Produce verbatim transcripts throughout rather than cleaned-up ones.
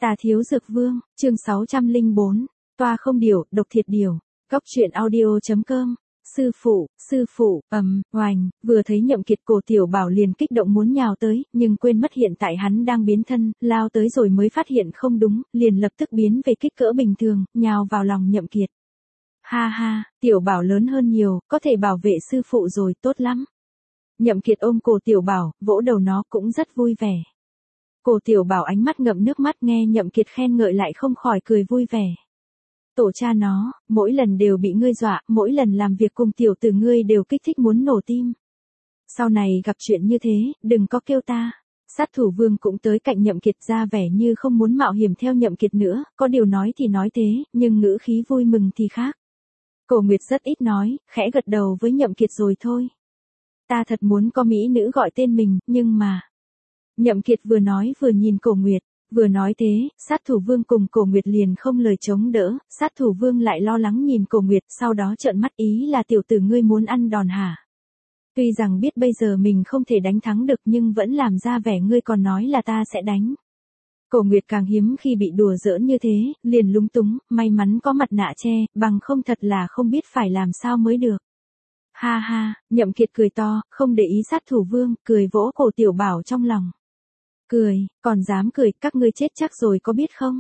Tà Thiếu Dược Vương, chương sáu trăm lẻ bốn, toa không điểu, độc thiệt điểu, góc truyện audio.com. Sư phụ, sư phụ, ầm, oành, vừa thấy Nhậm Kiệt Cổ Tiểu Bảo liền kích động muốn nhào tới, nhưng quên mất hiện tại hắn đang biến thân, lao tới rồi mới phát hiện không đúng, liền lập tức biến về kích cỡ bình thường, nhào vào lòng Nhậm Kiệt. Ha ha, Tiểu Bảo lớn hơn nhiều, có thể bảo vệ sư phụ rồi, tốt lắm. Nhậm Kiệt ôm Cổ Tiểu Bảo, vỗ đầu nó cũng rất vui vẻ. Cổ Tiểu Bảo ánh mắt ngậm nước mắt nghe Nhậm Kiệt khen ngợi lại không khỏi cười vui vẻ. Tổ cha nó, mỗi lần đều bị ngươi dọa, mỗi lần làm việc cùng tiểu tử ngươi đều kích thích muốn nổ tim. Sau này gặp chuyện như thế, đừng có kêu ta. Sát thủ vương cũng tới cạnh Nhậm Kiệt ra vẻ như không muốn mạo hiểm theo Nhậm Kiệt nữa, có điều nói thì nói thế, nhưng ngữ khí vui mừng thì khác. Cổ Nguyệt rất ít nói, khẽ gật đầu với Nhậm Kiệt rồi thôi. Ta thật muốn có mỹ nữ gọi tên mình, nhưng mà... Nhậm Kiệt vừa nói vừa nhìn Cổ Nguyệt. Vừa nói thế, sát thủ vương cùng Cổ Nguyệt liền không lời chống đỡ, sát thủ vương lại lo lắng nhìn Cổ Nguyệt, sau đó trợn mắt ý là tiểu tử ngươi muốn ăn đòn hả? Tuy rằng biết bây giờ mình không thể đánh thắng được nhưng vẫn làm ra vẻ ngươi còn nói là ta sẽ đánh. Cổ Nguyệt càng hiếm khi bị đùa giỡn như thế, liền lúng túng, may mắn có mặt nạ che, bằng không thật là không biết phải làm sao mới được. Ha ha, Nhậm Kiệt cười to, không để ý sát thủ vương, cười vỗ Cổ Tiểu Bảo trong lòng. Cười, còn dám cười, các ngươi chết chắc rồi có biết không?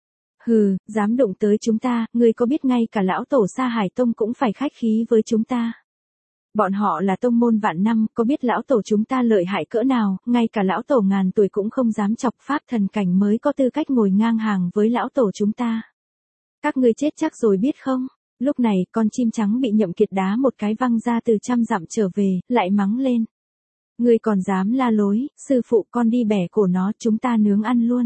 Hừ, dám đụng tới chúng ta, ngươi có biết ngay cả lão tổ Sa Hải Tông cũng phải khách khí với chúng ta. Bọn họ là tông môn vạn năm, có biết lão tổ chúng ta lợi hại cỡ nào, ngay cả lão tổ ngàn tuổi cũng không dám chọc, pháp thần cảnh mới có tư cách ngồi ngang hàng với lão tổ chúng ta. Các ngươi chết chắc rồi biết không? Lúc này, con chim trắng bị Nhậm Kiệt đá một cái văng ra từ trăm dặm trở về, lại mắng lên. Ngươi còn dám la lối, sư phụ con đi bẻ cổ nó, chúng ta nướng ăn luôn.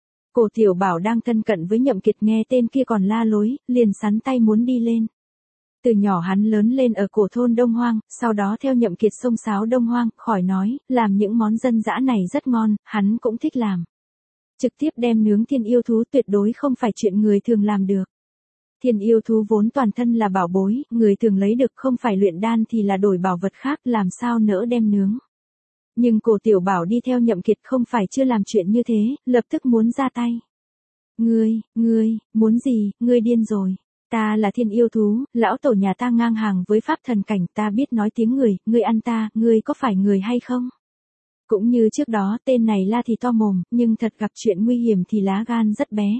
Cổ Tiểu Bảo đang thân cận với Nhậm Kiệt nghe tên kia còn la lối, liền sắn tay muốn đi lên. Từ nhỏ hắn lớn lên ở cổ thôn Đông Hoang, sau đó theo Nhậm Kiệt xông xáo Đông Hoang, khỏi nói, làm những món dân dã này rất ngon, hắn cũng thích làm. Trực tiếp đem nướng thiên yêu thú tuyệt đối không phải chuyện người thường làm được. Thiên yêu thú vốn toàn thân là bảo bối, người thường lấy được không phải luyện đan thì là đổi bảo vật khác, làm sao nỡ đem nướng. Nhưng Cổ Tiểu Bảo đi theo Nhậm Kiệt không phải chưa làm chuyện như thế, lập tức muốn ra tay. Ngươi, ngươi, muốn gì, ngươi điên rồi. Ta là thiên yêu thú, lão tổ nhà ta ngang hàng với pháp thần cảnh, ta biết nói tiếng người, ngươi ăn ta, ngươi có phải người hay không? Cũng như trước đó, tên này la thì to mồm, nhưng thật gặp chuyện nguy hiểm thì lá gan rất bé.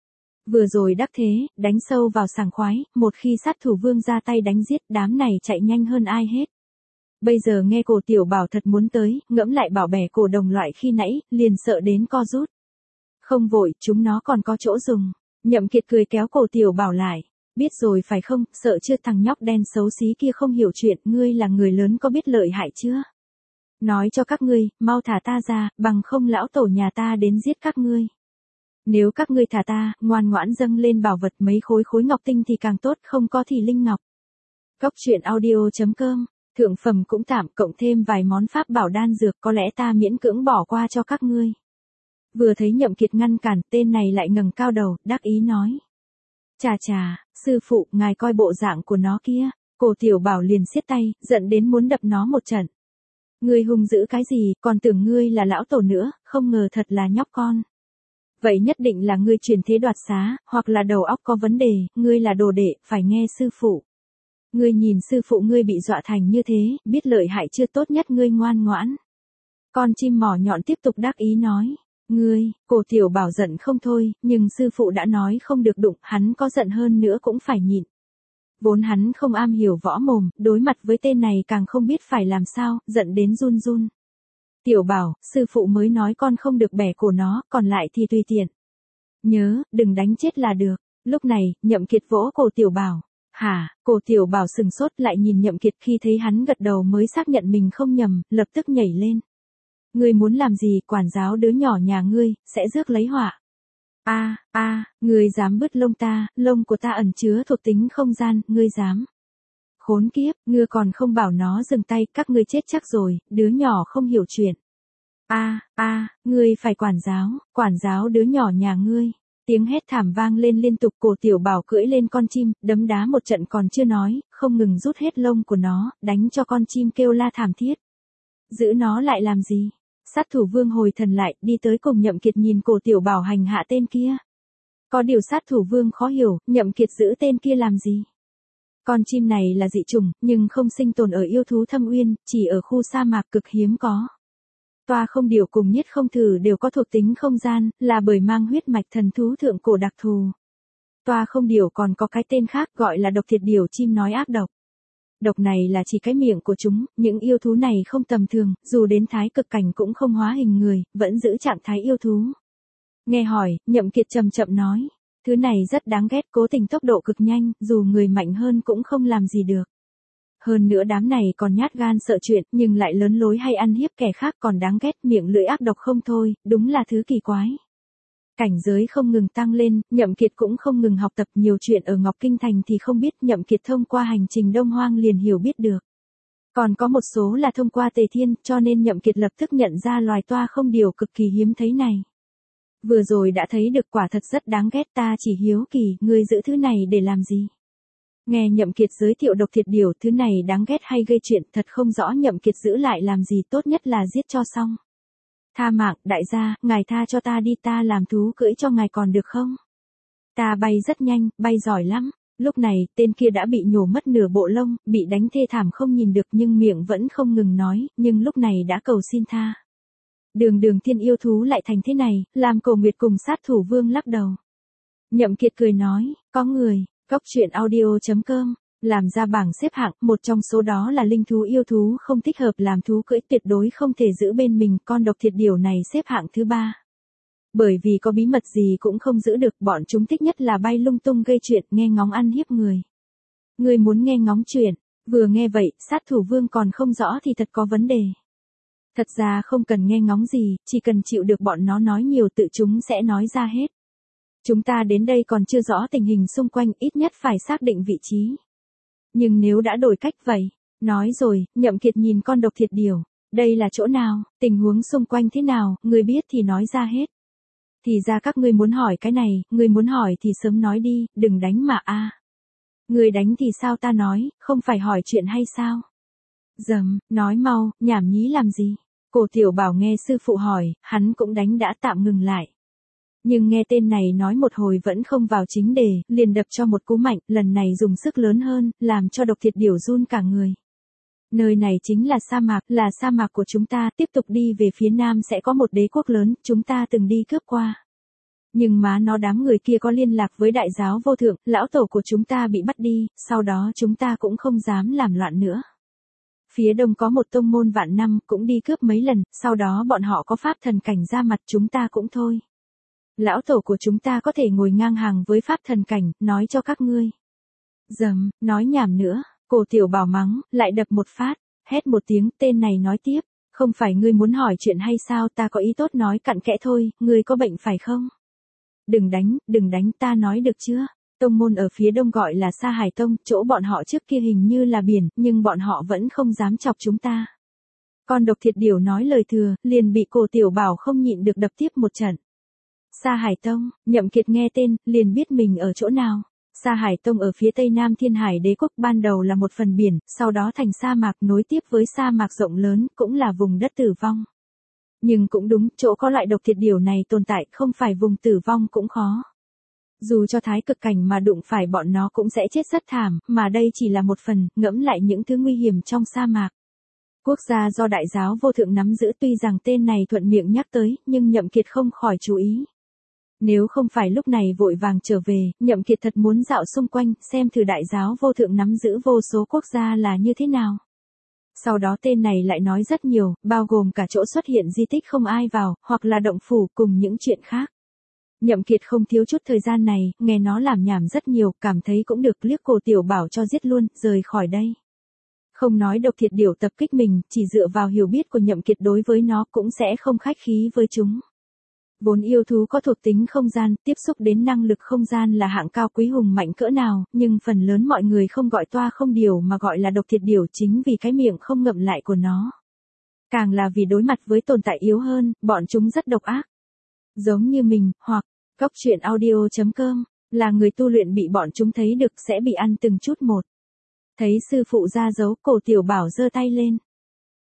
Vừa rồi đắc thế, đánh sâu vào sảng khoái, một khi sát thủ vương ra tay đánh giết, đám này chạy nhanh hơn ai hết. Bây giờ nghe Cổ Tiểu Bảo thật muốn tới, ngẫm lại bảo bẻ cổ đồng loại khi nãy, liền sợ đến co rút. Không vội, chúng nó còn có chỗ dùng. Nhậm Kiệt cười kéo Cổ Tiểu Bảo lại. Biết rồi phải không, sợ chưa thằng nhóc đen xấu xí kia không hiểu chuyện, ngươi là người lớn có biết lợi hại chưa? Nói cho các ngươi, mau thả ta ra, bằng không lão tổ nhà ta đến giết các ngươi. Nếu các ngươi thả ta, ngoan ngoãn dâng lên bảo vật mấy khối khối ngọc tinh thì càng tốt, không có thì linh ngọc. Góc truyện audio.com. Thượng phẩm cũng tạm, cộng thêm vài món pháp bảo đan dược, có lẽ ta miễn cưỡng bỏ qua cho các ngươi. Vừa thấy Nhậm Kiệt ngăn cản, tên này lại ngẩng cao đầu, đắc ý nói. Chà chà, sư phụ, ngài coi bộ dạng của nó kia. Cổ Tiểu Bảo liền siết tay, giận đến muốn đập nó một trận. Ngươi hung dữ cái gì, còn tưởng ngươi là lão tổ nữa, không ngờ thật là nhóc con. Vậy nhất định là ngươi truyền thế đoạt xá, hoặc là đầu óc có vấn đề, ngươi là đồ đệ, phải nghe sư phụ. Ngươi nhìn sư phụ ngươi bị dọa thành như thế, biết lợi hại chưa, tốt nhất ngươi ngoan ngoãn. Con chim mỏ nhọn tiếp tục đắc ý nói. Ngươi, Cổ Tiểu Bảo giận không thôi, nhưng sư phụ đã nói không được đụng, hắn có giận hơn nữa cũng phải nhịn. Vốn hắn không am hiểu võ mồm, đối mặt với tên này càng không biết phải làm sao, giận đến run run. Tiểu Bảo, sư phụ mới nói con không được bẻ cổ nó, còn lại thì tùy tiện. Nhớ, đừng đánh chết là được. Lúc này, Nhậm Kiệt vỗ Cổ Tiểu Bảo. Hả, Cổ Tiểu Bảo sừng sốt lại nhìn Nhậm Kiệt, khi thấy hắn gật đầu mới xác nhận mình không nhầm, lập tức nhảy lên. Ngươi muốn làm gì, quản giáo đứa nhỏ nhà ngươi, sẽ rước lấy họa. A, a, ngươi dám bứt lông ta, lông của ta ẩn chứa thuộc tính không gian, ngươi dám. Khốn kiếp, ngươi còn không bảo nó dừng tay, các ngươi chết chắc rồi, đứa nhỏ không hiểu chuyện. A, a, ngươi phải quản giáo, quản giáo đứa nhỏ nhà ngươi. Tiếng hét thảm vang lên liên tục, Cổ Tiểu Bảo cưỡi lên con chim, đấm đá một trận còn chưa nói, không ngừng rút hết lông của nó, đánh cho con chim kêu la thảm thiết. Giữ nó lại làm gì? Sát thủ vương hồi thần lại, đi tới cùng Nhậm Kiệt nhìn cổ tiểu bảo hành hạ tên kia. Có điều sát thủ vương khó hiểu, Nhậm Kiệt giữ tên kia làm gì? Con chim này là dị chủng, nhưng không sinh tồn ở yêu thú thâm uyên, chỉ ở khu sa mạc cực hiếm có. Toa không điều cùng Nhiết không thử đều có thuộc tính không gian, là bởi mang huyết mạch thần thú thượng cổ đặc thù. Toa không điều còn có cái tên khác gọi là độc thiệt điều chim nói ác độc. Độc này là chỉ cái miệng của chúng, những yêu thú này không tầm thường, dù đến thái cực cảnh cũng không hóa hình người, vẫn giữ trạng thái yêu thú. Nghe hỏi, Nhậm Kiệt chậm chậm nói, thứ này rất đáng ghét, cố tình tốc độ cực nhanh, dù người mạnh hơn cũng không làm gì được. Hơn nữa đám này còn nhát gan sợ chuyện, nhưng lại lớn lối hay ăn hiếp kẻ khác còn đáng ghét, miệng lưỡi ác độc không thôi, đúng là thứ kỳ quái. Cảnh giới không ngừng tăng lên, Nhậm Kiệt cũng không ngừng học tập nhiều chuyện ở Ngọc Kinh Thành thì không biết, Nhậm Kiệt thông qua hành trình Đông Hoang liền hiểu biết được. Còn có một số là thông qua Tề Thiên, cho nên Nhậm Kiệt lập tức nhận ra loài toa không điều cực kỳ hiếm thấy này. Vừa rồi đã thấy được, quả thật rất đáng ghét, ta chỉ hiếu kỳ, ngươi giữ thứ này để làm gì? Nghe Nhậm Kiệt giới thiệu độc thiệt điều, thứ này đáng ghét hay gây chuyện, thật không rõ Nhậm Kiệt giữ lại làm gì, tốt nhất là giết cho xong. Tha mạng, đại gia, ngài tha cho ta đi, ta làm thú cưỡi cho ngài còn được không? Ta bay rất nhanh, bay giỏi lắm. Lúc này, tên kia đã bị nhổ mất nửa bộ lông, bị đánh thê thảm không nhìn được nhưng miệng vẫn không ngừng nói, nhưng lúc này đã cầu xin tha. Đường đường thiên yêu thú lại thành thế này, làm Cổ Nguyệt cùng sát thủ vương lắc đầu. Nhậm Kiệt cười nói, có người, Cóc truyện audio chấm com, làm ra bảng xếp hạng, một trong số đó là linh thú yêu thú không thích hợp làm thú cưỡi, tuyệt đối không thể giữ bên mình, con độc thiệt điều này xếp hạng thứ ba. Bởi vì có bí mật gì cũng không giữ được, bọn chúng thích nhất là bay lung tung gây chuyện, nghe ngóng ăn hiếp người. Người muốn nghe ngóng chuyện, vừa nghe vậy, sát thủ vương còn không rõ thì thật có vấn đề. Thật ra không cần nghe ngóng gì, chỉ cần chịu được bọn nó nói nhiều tự chúng sẽ nói ra hết. Chúng ta đến đây còn chưa rõ tình hình xung quanh, ít nhất phải xác định vị trí. Nhưng nếu đã đổi cách vậy, nói rồi, Nhậm Kiệt nhìn con độc thiệt điều, đây là chỗ nào, tình huống xung quanh thế nào, người biết thì nói ra hết. Thì ra các ngươi muốn hỏi cái này, người muốn hỏi thì sớm nói đi, đừng đánh mà a. À. Người đánh thì sao ta nói, không phải hỏi chuyện hay sao? Dầm, nói mau, nhảm nhí làm gì? Cổ Tiểu Bảo nghe sư phụ hỏi, hắn cũng đánh đã tạm ngừng lại. Nhưng nghe tên này nói một hồi vẫn không vào chính đề, liền đập cho một cú mạnh, lần này dùng sức lớn hơn, làm cho độc thiệt điều run cả người. Nơi này chính là sa mạc, là sa mạc của chúng ta, tiếp tục đi về phía nam sẽ có một đế quốc lớn, chúng ta từng đi cướp qua. Nhưng má nó đám người kia có liên lạc với đại giáo vô thượng, lão tổ của chúng ta bị bắt đi, sau đó chúng ta cũng không dám làm loạn nữa. Phía đông có một tông môn vạn năm, cũng đi cướp mấy lần, sau đó bọn họ có pháp thần cảnh ra mặt, chúng ta cũng thôi. Lão tổ của chúng ta có thể ngồi ngang hàng với pháp thần cảnh, nói cho các ngươi. Dầm, nói nhảm nữa, Cổ Tiểu Bảo mắng, lại đập một phát, hét một tiếng, tên này nói tiếp, không phải ngươi muốn hỏi chuyện hay sao, ta có ý tốt nói cặn kẽ thôi, ngươi có bệnh phải không? Đừng đánh, đừng đánh, ta nói được chưa? Tông môn ở phía đông gọi là Sa Hải Tông, chỗ bọn họ trước kia hình như là biển, nhưng bọn họ vẫn không dám chọc chúng ta. Con độc thiệt điều nói lời thừa, liền bị Cổ Tiểu Bảo không nhịn được đập tiếp một trận. Sa Hải Tông, Nhậm Kiệt nghe tên, liền biết mình ở chỗ nào. Sa Hải Tông ở phía tây nam Thiên Hải Đế quốc, ban đầu là một phần biển, sau đó thành sa mạc nối tiếp với sa mạc rộng lớn, cũng là vùng đất tử vong. Nhưng cũng đúng, chỗ có loại độc thiệt điều này tồn tại, không phải vùng tử vong cũng khó. Dù cho thái cực cảnh mà đụng phải bọn nó cũng sẽ chết rất thảm, mà đây chỉ là một phần, ngẫm lại những thứ nguy hiểm trong sa mạc. Quốc gia do đại giáo vô thượng nắm giữ, tuy rằng tên này thuận miệng nhắc tới, nhưng Nhậm Kiệt không khỏi chú ý. Nếu không phải lúc này vội vàng trở về, Nhậm Kiệt thật muốn dạo xung quanh, xem thử đại giáo vô thượng nắm giữ vô số quốc gia là như thế nào. Sau đó tên này lại nói rất nhiều, bao gồm cả chỗ xuất hiện di tích không ai vào, hoặc là động phủ cùng những chuyện khác. Nhậm Kiệt không thiếu chút thời gian này, nghe nó làm nhảm rất nhiều, cảm thấy cũng được, liếc Cổ Tiểu Bảo cho giết luôn, rời khỏi đây. Không nói độc thiệt điều tập kích mình, chỉ dựa vào hiểu biết của Nhậm Kiệt đối với nó cũng sẽ không khách khí với chúng. Vốn yêu thú có thuộc tính không gian, tiếp xúc đến năng lực không gian là hạng cao quý hùng mạnh cỡ nào, nhưng phần lớn mọi người không gọi toa không điều mà gọi là độc thiệt điều chính vì cái miệng không ngậm lại của nó. Càng là vì đối mặt với tồn tại yếu hơn, bọn chúng rất độc ác. Giống như mình, hoặc, Cóc truyện audio chấm com, là người tu luyện bị bọn chúng thấy được sẽ bị ăn từng chút một. Thấy sư phụ ra dấu, Cổ Tiểu Bảo giơ tay lên.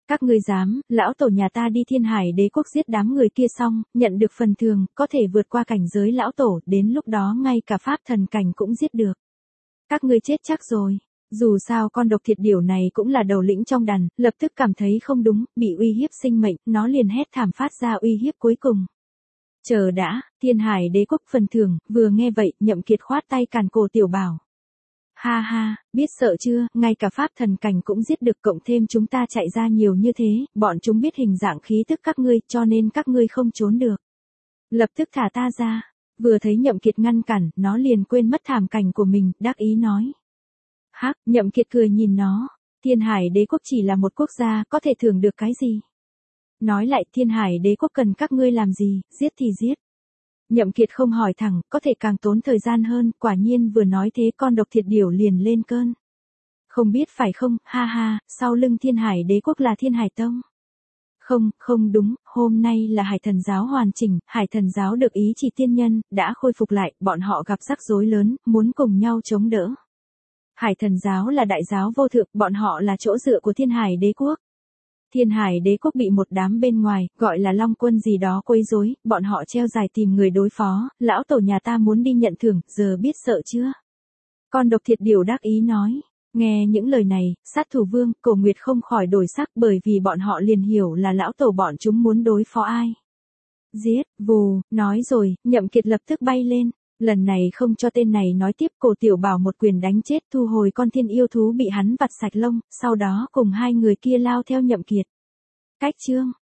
Các ngươi dám, lão tổ nhà ta đi Thiên Hải Đế quốc giết đám người kia xong, nhận được phần thưởng, có thể vượt qua cảnh giới lão tổ, đến lúc đó ngay cả pháp thần cảnh cũng giết được. Các ngươi chết chắc rồi. Dù sao con độc thiệt điểu này cũng là đầu lĩnh trong đàn, lập tức cảm thấy không đúng, bị uy hiếp sinh mệnh, nó liền hét thảm phát ra uy hiếp cuối cùng. Chờ đã, Thiên Hải Đế quốc phần thưởng, vừa nghe vậy, Nhậm Kiệt khoát tay cản cổ Tiểu Bảo. Ha ha, biết sợ chưa, ngay cả pháp thần cảnh cũng giết được, cộng thêm chúng ta chạy ra nhiều như thế, bọn chúng biết hình dạng khí tức các ngươi, cho nên các ngươi không trốn được. Lập tức thả ta ra. Vừa thấy Nhậm Kiệt ngăn cản, nó liền quên mất thảm cảnh của mình, đắc ý nói. Hắc, Nhậm Kiệt cười nhìn nó. Thiên Hải Đế quốc chỉ là một quốc gia, có thể thưởng được cái gì? Nói lại, Thiên Hải Đế quốc cần các ngươi làm gì, giết thì giết. Nhậm Kiệt không hỏi thẳng, có thể càng tốn thời gian hơn, quả nhiên vừa nói thế con độc thiệt điểu liền lên cơn. Không biết phải không, ha ha, sau lưng Thiên Hải Đế quốc là Thiên Hải Tông. Không, không đúng, hôm nay là Hải Thần Giáo hoàn chỉnh, Hải Thần Giáo được ý chỉ tiên nhân, đã khôi phục lại, bọn họ gặp rắc rối lớn, muốn cùng nhau chống đỡ. Hải Thần Giáo là đại giáo vô thượng, bọn họ là chỗ dựa của Thiên Hải Đế quốc. Thiên Hải Đế quốc bị một đám bên ngoài, gọi là Long quân gì đó quấy rối, bọn họ treo dài tìm người đối phó, lão tổ nhà ta muốn đi nhận thưởng, giờ biết sợ chưa? Con độc thiệt điểu đắc ý nói. Nghe những lời này, sát thủ vương, Cổ Nguyệt không khỏi đổi sắc bởi vì bọn họ liền hiểu là lão tổ bọn chúng muốn đối phó ai. Giết, vù, nói rồi, Nhậm Kiệt lập tức bay lên. Lần này không cho tên này nói tiếp, Cổ Tiểu Bảo một quyền đánh chết, thu hồi con thiên yêu thú bị hắn vặt sạch lông, sau đó cùng hai người kia lao theo Nhậm Kiệt. Cách chương